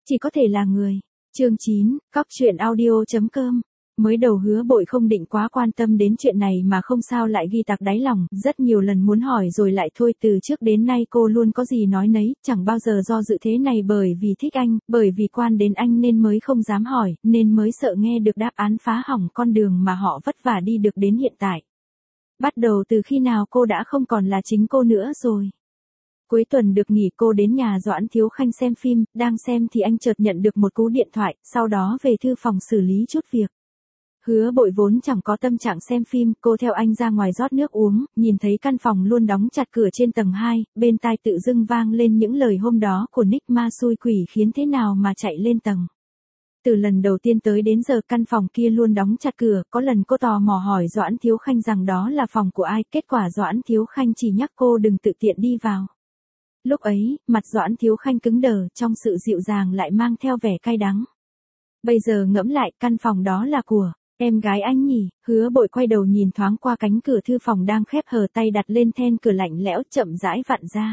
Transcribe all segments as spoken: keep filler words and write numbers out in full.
chỉ có thể là người. Chương chín, cóc truyện audio.com. Mới đầu Hứa Bội không định quá quan tâm đến chuyện này mà không sao lại ghi tạc đáy lòng, rất nhiều lần muốn hỏi rồi lại thôi, từ trước đến nay cô luôn có gì nói nấy, chẳng bao giờ do dự thế này, bởi vì thích anh, bởi vì quan đến anh nên mới không dám hỏi, nên mới sợ nghe được đáp án phá hỏng con đường mà họ vất vả đi được đến hiện tại. Bắt đầu từ khi nào cô đã không còn là chính cô nữa rồi. Cuối tuần được nghỉ cô đến nhà Doãn Thiếu Khanh xem phim, đang xem thì anh chợt nhận được một cú điện thoại, sau đó về thư phòng xử lý chút việc. Hứa Bội vốn chẳng có tâm trạng xem phim, cô theo anh ra ngoài rót nước uống, nhìn thấy căn phòng luôn đóng chặt cửa trên tầng hai, bên tai tự dưng vang lên những lời hôm đó của Nick, ma xui quỷ khiến thế nào mà chạy lên tầng. Từ lần đầu tiên tới đến giờ căn phòng kia luôn đóng chặt cửa, có lần cô tò mò hỏi Doãn Thiếu Khanh rằng đó là phòng của ai, kết quả Doãn Thiếu Khanh chỉ nhắc cô đừng tự tiện đi vào. Lúc ấy, mặt Doãn Thiếu Khanh cứng đờ, trong sự dịu dàng lại mang theo vẻ cay đắng. Bây giờ ngẫm lại, căn phòng đó là của em gái anh nhỉ? Hứa Bội quay đầu nhìn thoáng qua cánh cửa thư phòng đang khép hờ, tay đặt lên then cửa lạnh lẽo chậm rãi vặn ra.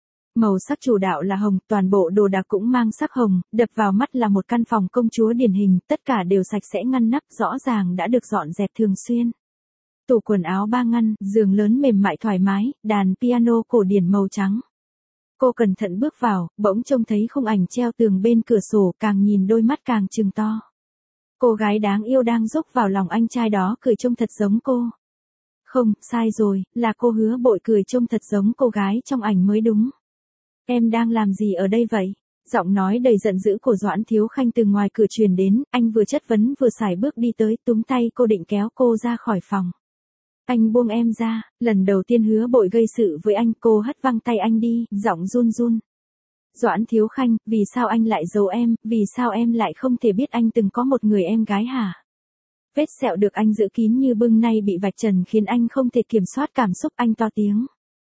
Màu sắc chủ đạo là hồng, toàn bộ đồ đạc cũng mang sắc hồng, đập vào mắt là một căn phòng công chúa điển hình, tất cả đều sạch sẽ ngăn nắp, rõ ràng đã được dọn dẹp thường xuyên. Tủ quần áo ba ngăn, giường lớn mềm mại thoải mái, đàn piano cổ điển màu trắng. Cô cẩn thận bước vào, bỗng trông thấy khung ảnh treo tường bên cửa sổ, càng nhìn đôi mắt càng trừng to. Cô gái đáng yêu đang dốc vào lòng anh trai đó cười trông thật giống cô. Không, sai rồi, là cô Hứa Bội cười trông thật giống cô gái trong ảnh mới đúng. Em đang làm gì ở đây vậy? Giọng nói đầy giận dữ của Doãn Thiếu Khanh từ ngoài cửa truyền đến, anh vừa chất vấn vừa sải bước đi tới, túm tay cô định kéo cô ra khỏi phòng. Anh buông em ra, lần đầu tiên Hứa Bội gây sự với anh, cô hất văng tay anh đi, giọng run run. Doãn Thiếu Khanh, vì sao anh lại giấu em, vì sao em lại không thể biết anh từng có một người em gái hả? Vết sẹo được anh giữ kín như bưng nay bị vạch trần khiến anh không thể kiểm soát cảm xúc, anh to tiếng.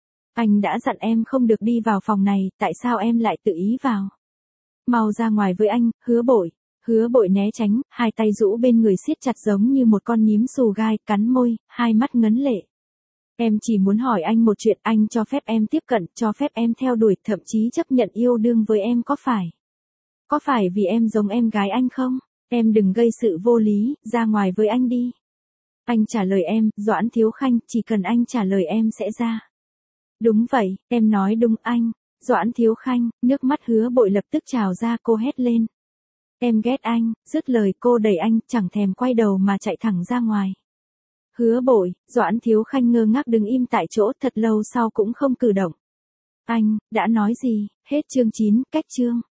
Anh đã dặn em không được đi vào phòng này, tại sao em lại tự ý vào? Mau ra ngoài với anh, Hứa Bội. Hứa Bội né tránh, hai tay rũ bên người siết chặt giống như một con nhím xù gai, cắn môi, hai mắt ngấn lệ. Em chỉ muốn hỏi anh một chuyện, anh cho phép em tiếp cận, cho phép em theo đuổi, thậm chí chấp nhận yêu đương với em có phải? Có phải vì em giống em gái anh không? Em đừng gây sự vô lý, ra ngoài với anh đi. Anh trả lời em, Doãn Thiếu Khanh, chỉ cần anh trả lời em sẽ ra. Đúng vậy, em nói đúng anh. Doãn Thiếu Khanh, nước mắt Hứa Bội lập tức trào ra, cô hét lên. Em ghét anh, dứt lời cô đẩy anh, chẳng thèm quay đầu mà chạy thẳng ra ngoài. Hứa Bội, Doãn Thiếu Khanh ngơ ngác đứng im tại chỗ thật lâu sau cũng không cử động. Anh, đã nói gì? Hết chương chín, cách chương.